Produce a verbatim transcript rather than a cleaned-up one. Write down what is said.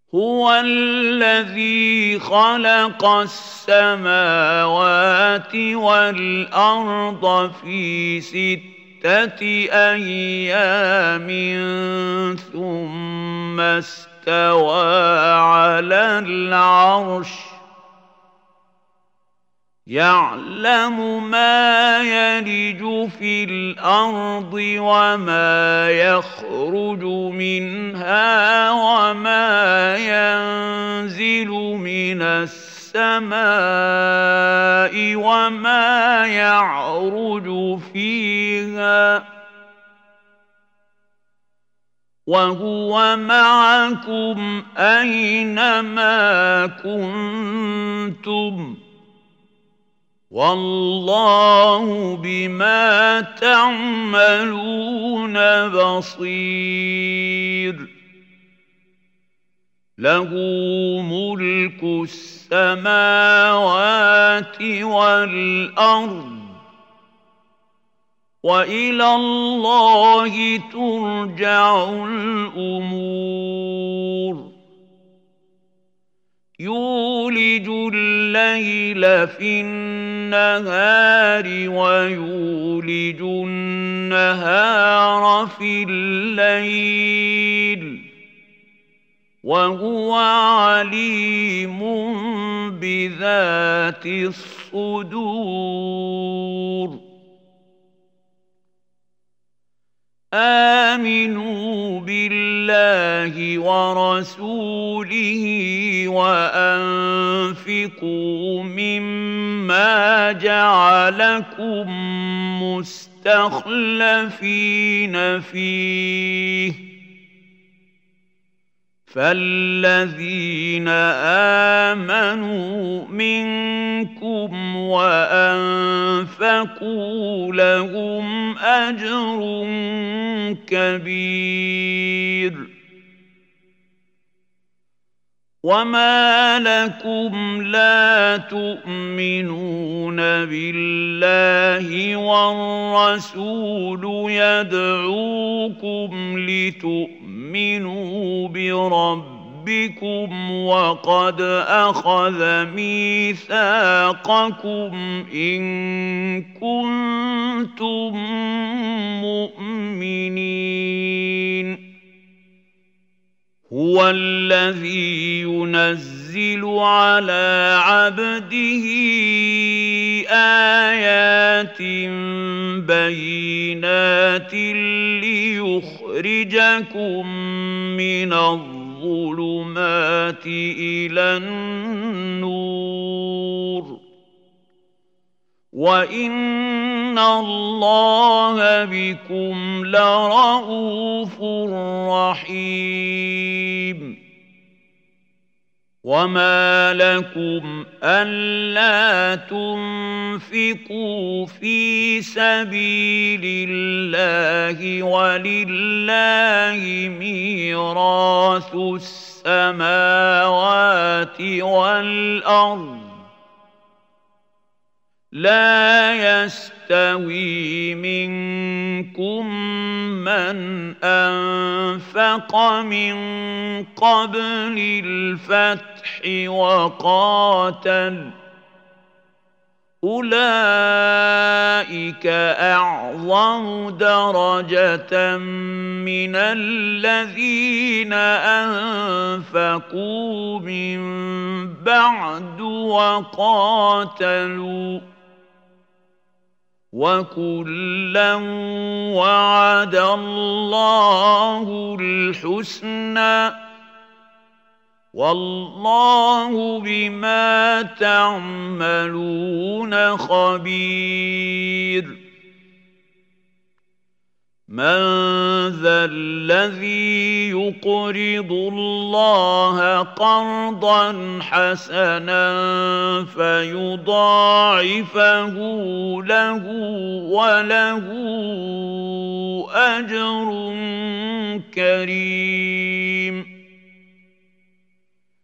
هو الذي خلق السماوات والأرض في ستة أيام ثم استوى على العرش يعلم ما يلج في الأرض وما يخرج منها وما ينزل من السماء وما يعرج فيها وهو معكم أينما كنتم والله بما تعملون بصير له ملك السماوات والأرض وإلى الله ترجع الأمور يولج الليل في النهار ويولج النهار في الليل وهو عليم بذات الصدور آمنوا بالله ورسوله وأنفقوا مما جعلكم مستخلفين فيه فالذين آمنوا منكم وأنفقوا لهم أجر كبير وما لكم لا تؤمنون بالله والرسول يدعوكم لتؤمنوا بربكم وقد أخذ ميثاقكم إن كنتم مؤمنين هو الذي ينزل على عبده آيات بينات ليخرجكم من الظلمات إلى النور وإن الله بكم لرءوف رحيم وما لكم ألا تنفقوا في سبيل الله ولله ميراث السماوات والأرض لا يستوي منكم من أنفق من قبل الفتح وقاتل أولئك أعظم درجة من الذين أنفقوا من بعد وقاتلوا وكلا وعد الله الحسنى والله بما تعملون خبير من ذا الذي يقرض الله قرضا حسنا فيضاعفه له وله أجر كريم